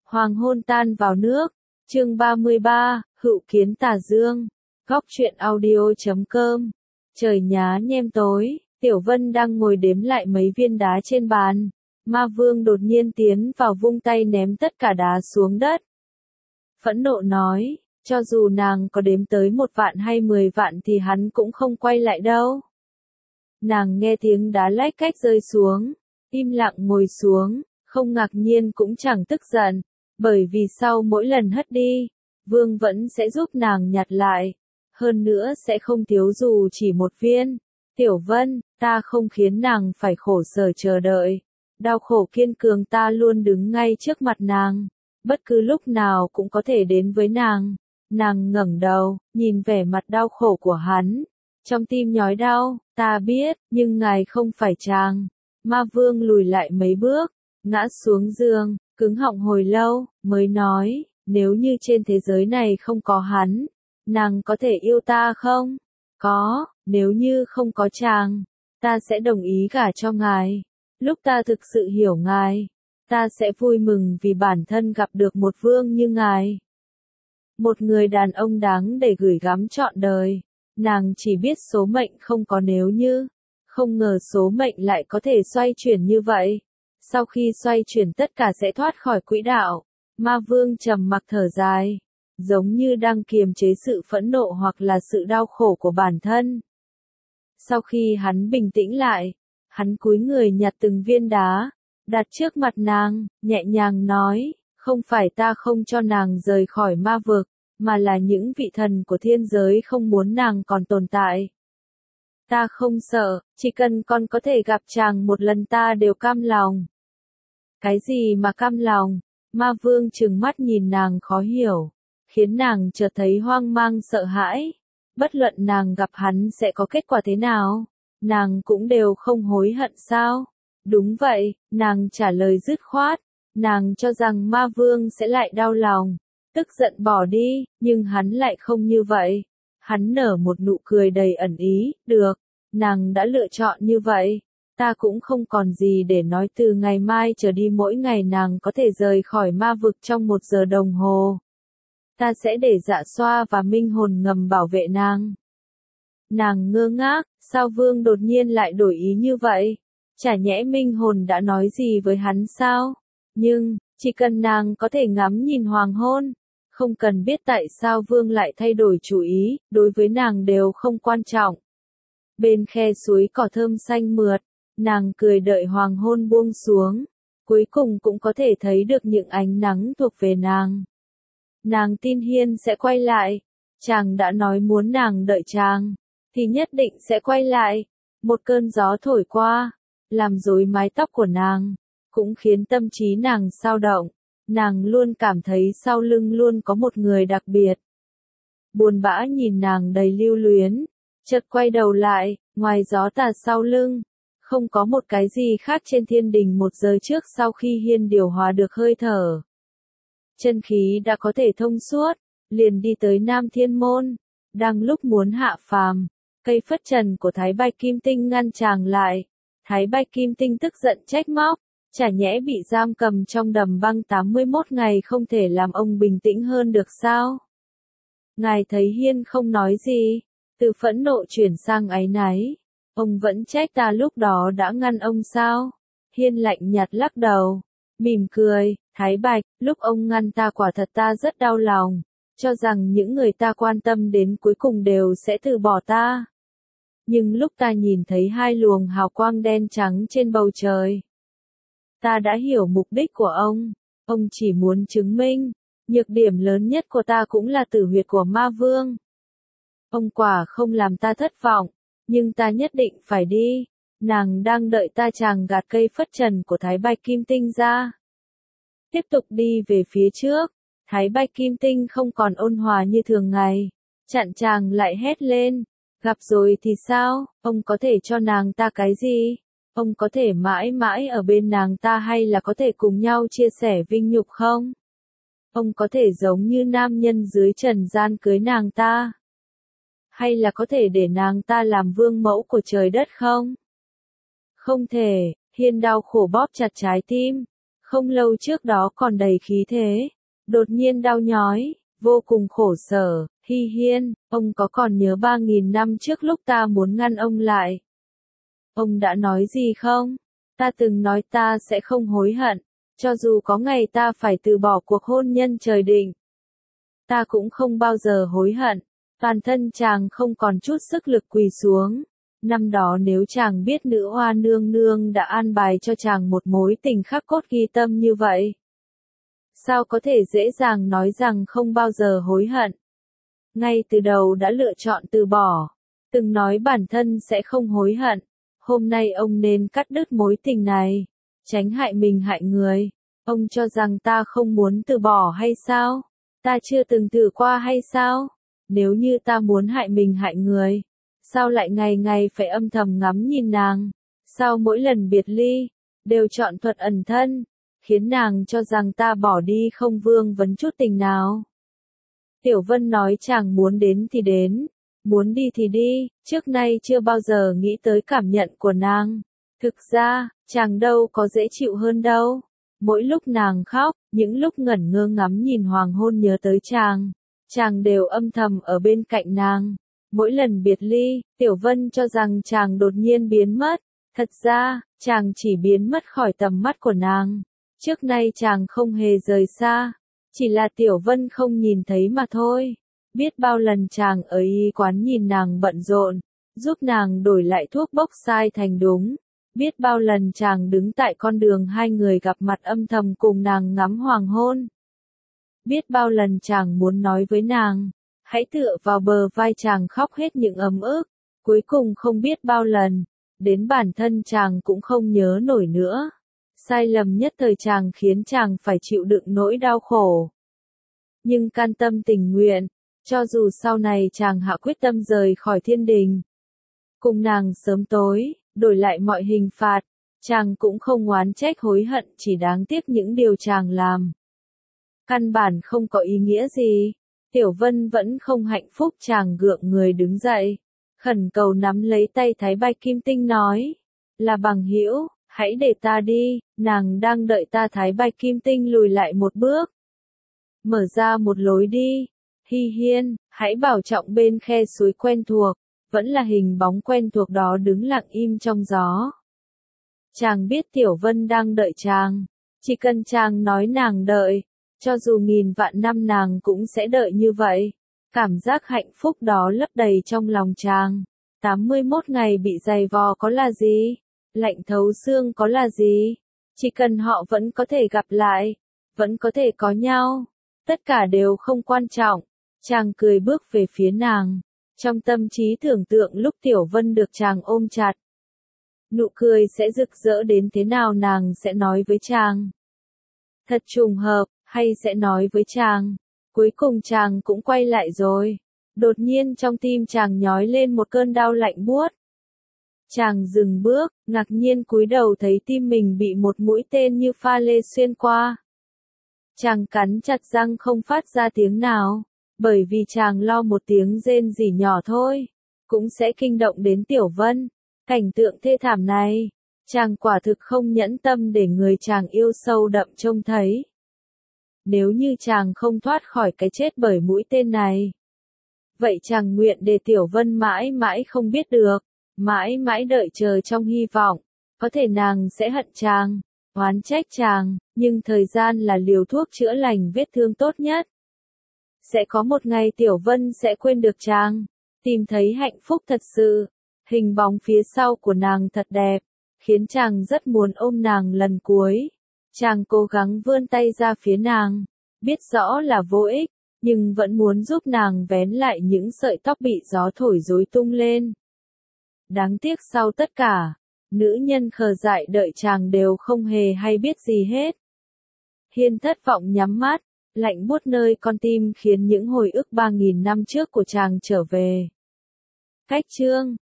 Hoàng hôn tan vào nước. Chương 33, Hữu kiến tà dương. Góc truyện audio.com. Trời nhá nhem tối, Tiểu Vân đang ngồi đếm lại mấy viên đá trên bàn. Ma Vương đột nhiên tiến vào vung tay ném tất cả đá xuống đất. Phẫn nộ nói, cho dù nàng có đếm tới 1 vạn hay 10 vạn thì hắn cũng không quay lại đâu. Nàng nghe tiếng đá lách cách rơi xuống, im lặng ngồi xuống, không ngạc nhiên cũng chẳng tức giận, bởi vì sau mỗi lần hất đi, Vương vẫn sẽ giúp nàng nhặt lại, hơn nữa sẽ không thiếu dù chỉ 1 viên. Tiểu Vân, ta không khiến nàng phải khổ sở chờ đợi, đau khổ kiên cường ta luôn đứng ngay trước mặt nàng, bất cứ lúc nào cũng có thể đến với nàng. Nàng ngẩng đầu, nhìn vẻ mặt đau khổ của hắn, trong tim nhói đau, ta biết, nhưng ngài không phải chàng. Ma Vương lùi lại mấy bước, ngã xuống giường, cứng họng hồi lâu, mới nói, nếu như trên thế giới này không có hắn, nàng có thể yêu ta không? Có, nếu như không có chàng, ta sẽ đồng ý gả cho ngài. Lúc ta thực sự hiểu ngài, ta sẽ vui mừng vì bản thân gặp được một vương như ngài. Một người đàn ông đáng để gửi gắm trọn đời. Nàng chỉ biết số mệnh không có nếu như, không ngờ số mệnh lại có thể xoay chuyển như vậy. Sau khi xoay chuyển tất cả sẽ thoát khỏi quỹ đạo. Ma Vương trầm mặc thở dài, giống như đang kiềm chế sự phẫn nộ hoặc là sự đau khổ của bản thân. Sau khi hắn bình tĩnh lại, hắn cúi người nhặt từng viên đá, đặt trước mặt nàng, nhẹ nhàng nói, không phải ta không cho nàng rời khỏi ma vực, mà là những vị thần của thiên giới không muốn nàng còn tồn tại. Ta không sợ, chỉ cần con có thể gặp chàng một lần ta đều cam lòng. Cái gì mà cam lòng? Ma Vương trừng mắt nhìn nàng khó hiểu, khiến nàng chợt thấy hoang mang sợ hãi. Bất luận nàng gặp hắn sẽ có kết quả thế nào, nàng cũng đều không hối hận sao? Đúng vậy, nàng trả lời dứt khoát, nàng cho rằng Ma Vương sẽ lại đau lòng, tức giận bỏ đi, nhưng hắn lại không như vậy. Hắn nở một nụ cười đầy ẩn ý, được, nàng đã lựa chọn như vậy. Ta cũng không còn gì để nói, từ ngày mai trở đi mỗi ngày nàng có thể rời khỏi ma vực trong 1 giờ đồng hồ. Ta sẽ để Dạ Xoa và Minh Hồn ngầm bảo vệ nàng. Nàng ngơ ngác, sao Vương đột nhiên lại đổi ý như vậy? Chả nhẽ Minh Hồn đã nói gì với hắn sao? Nhưng, chỉ cần nàng có thể ngắm nhìn hoàng hôn, không cần biết tại sao Vương lại thay đổi chủ ý, đối với nàng đều không quan trọng. Bên khe suối cỏ thơm xanh mượt, nàng cười đợi hoàng hôn buông xuống, cuối cùng cũng có thể thấy được những ánh nắng thuộc về nàng. Nàng tin Hiên sẽ quay lại, chàng đã nói muốn nàng đợi chàng, thì nhất định sẽ quay lại. Một cơn gió thổi qua, làm rối mái tóc của nàng, cũng khiến tâm trí nàng xao động. Nàng luôn cảm thấy sau lưng luôn có một người đặc biệt. Buồn bã nhìn nàng đầy lưu luyến, chợt quay đầu lại, ngoài gió tà sau lưng, không có một cái gì khác trên thiên đình 1 giờ trước sau khi Hiên điều hòa được hơi thở. Chân khí đã có thể thông suốt, liền đi tới Nam Thiên Môn, đang lúc muốn hạ phàm, cây phất trần của Thái Bạch Kim Tinh ngăn chàng lại. Thái Bạch Kim Tinh tức giận trách móc, chả nhẽ bị giam cầm trong đầm băng 81 ngày không thể làm ông bình tĩnh hơn được sao? Ngài thấy Hiên không nói gì, từ phẫn nộ chuyển sang áy náy. Ông vẫn trách ta lúc đó đã ngăn ông sao? Hiên lạnh nhạt lắc đầu, mỉm cười, Thái Bạch, lúc ông ngăn ta quả thật ta rất đau lòng, cho rằng những người ta quan tâm đến cuối cùng đều sẽ từ bỏ ta. Nhưng lúc ta nhìn thấy 2 luồng hào quang đen trắng trên bầu trời, ta đã hiểu mục đích của ông chỉ muốn chứng minh, nhược điểm lớn nhất của ta cũng là tử huyệt của Ma Vương. Ông quả không làm ta thất vọng, nhưng ta nhất định phải đi. Nàng đang đợi ta chàng gạt cây phất trần của Thái Bạch Kim Tinh ra. Tiếp tục đi về phía trước, Thái Bạch Kim Tinh không còn ôn hòa như thường ngày, chặn chàng lại hét lên, gặp rồi thì sao, ông có thể cho nàng ta cái gì? Ông có thể mãi mãi ở bên nàng ta hay là có thể cùng nhau chia sẻ vinh nhục không? Ông có thể giống như nam nhân dưới trần gian cưới nàng ta? Hay là có thể để nàng ta làm vương mẫu của trời đất không? Không thể, Hiên đau khổ bóp chặt trái tim. không lâu trước đó còn đầy khí thế, đột nhiên đau nhói, vô cùng khổ sở. Hi Hiên, ông có còn nhớ 3.000 năm trước lúc ta muốn ngăn ông lại? Ông đã nói gì không? Ta từng nói ta sẽ không hối hận, cho dù có ngày ta phải từ bỏ cuộc hôn nhân trời định. Ta cũng không bao giờ hối hận. Toàn thân chàng không còn chút sức lực quỳ xuống. Năm đó nếu chàng biết nữ hoa nương nương đã an bài cho chàng một mối tình khắc cốt ghi tâm như vậy, sao có thể dễ dàng nói rằng không bao giờ hối hận? Ngay từ đầu đã lựa chọn từ bỏ, từng nói bản thân sẽ không hối hận. Hôm nay ông nên cắt đứt mối tình này, tránh hại mình hại người. Ông cho rằng ta không muốn từ bỏ hay sao? Ta chưa từng thử qua hay sao? Nếu như ta muốn hại mình hại người, sao lại ngày ngày phải âm thầm ngắm nhìn nàng? Sao mỗi lần biệt ly, đều chọn thuật ẩn thân, khiến nàng cho rằng ta bỏ đi không vương vấn chút tình nào? Tiểu Vân nói chàng muốn đến thì đến, muốn đi thì đi, trước nay chưa bao giờ nghĩ tới cảm nhận của nàng. Thực ra, chàng đâu có dễ chịu hơn đâu. Mỗi lúc nàng khóc, những lúc ngẩn ngơ ngắm nhìn hoàng hôn nhớ tới chàng đều âm thầm ở bên cạnh nàng. Mỗi lần biệt ly, Tiểu Vân cho rằng chàng đột nhiên biến mất. Thật ra, chàng chỉ biến mất khỏi tầm mắt của nàng. Trước nay chàng không hề rời xa, chỉ là Tiểu Vân không nhìn thấy mà thôi. Biết bao lần chàng ở y quán nhìn nàng bận rộn, giúp nàng đổi lại thuốc bốc sai thành đúng. Biết bao lần chàng đứng tại con đường hai người gặp mặt âm thầm cùng nàng ngắm hoàng hôn. Biết bao lần chàng muốn nói với nàng, hãy tựa vào bờ vai chàng khóc hết những ấm ức. Cuối cùng không biết bao lần, đến bản thân chàng cũng không nhớ nổi nữa. Sai lầm nhất thời chàng khiến chàng phải chịu đựng nỗi đau khổ. Nhưng can tâm tình nguyện, cho dù sau này chàng hạ quyết tâm rời khỏi thiên đình, cùng nàng sớm tối, đổi lại mọi hình phạt, chàng cũng không oán trách hối hận, chỉ đáng tiếc những điều chàng làm. Căn bản không có ý nghĩa gì. Tiểu Vân vẫn không hạnh phúc, chàng gượng người đứng dậy, khẩn cầu nắm lấy tay Thái Bạch Kim Tinh nói, là bằng hữu, hãy để ta đi, nàng đang đợi ta. Thái Bạch Kim Tinh lùi lại một bước, mở ra một lối đi. Hi Hiên, hãy bảo trọng bên khe suối quen thuộc, vẫn là hình bóng quen thuộc đó đứng lặng im trong gió. Chàng biết Tiểu Vân đang đợi chàng, chỉ cần chàng nói nàng đợi, cho dù nghìn vạn năm nàng cũng sẽ đợi như vậy. Cảm giác hạnh phúc đó lấp đầy trong lòng chàng. 81 ngày bị dày vò có là gì? Lạnh thấu xương có là gì? Chỉ cần họ vẫn có thể gặp lại, vẫn có thể có nhau, tất cả đều không quan trọng. Chàng cười bước về phía nàng, trong tâm trí tưởng tượng lúc Tiểu Vân được chàng ôm chặt. Nụ cười sẽ rực rỡ đến thế nào, nàng sẽ nói với chàng. Thật trùng hợp, hay sẽ nói với chàng. Cuối cùng chàng cũng quay lại rồi. Đột nhiên trong tim chàng nhói lên một cơn đau lạnh buốt. Chàng dừng bước, ngạc nhiên cúi đầu thấy tim mình bị một mũi tên như pha lê xuyên qua. Chàng cắn chặt răng không phát ra tiếng nào, bởi vì chàng lo một tiếng rên rỉ nhỏ thôi, cũng sẽ kinh động đến Tiểu Vân. Cảnh tượng thê thảm này, chàng quả thực không nhẫn tâm để người chàng yêu sâu đậm trông thấy. Nếu như chàng không thoát khỏi cái chết bởi mũi tên này, vậy chàng nguyện để Tiểu Vân mãi mãi không biết được, mãi mãi đợi chờ trong hy vọng, có thể nàng sẽ hận chàng, oán trách chàng, nhưng thời gian là liều thuốc chữa lành vết thương tốt nhất. Sẽ có một ngày Tiểu Vân sẽ quên được chàng, tìm thấy hạnh phúc thật sự. Hình bóng phía sau của nàng thật đẹp, khiến chàng rất muốn ôm nàng lần cuối. Chàng cố gắng vươn tay ra phía nàng, biết rõ là vô ích, nhưng vẫn muốn giúp nàng vén lại những sợi tóc bị gió thổi rối tung lên. Đáng tiếc sau tất cả, nữ nhân khờ dại đợi chàng đều không hề hay biết gì hết. Hiên thất vọng nhắm mắt, lạnh buốt nơi con tim khiến những hồi ức 3.000 năm trước của chàng trở về. Cách chương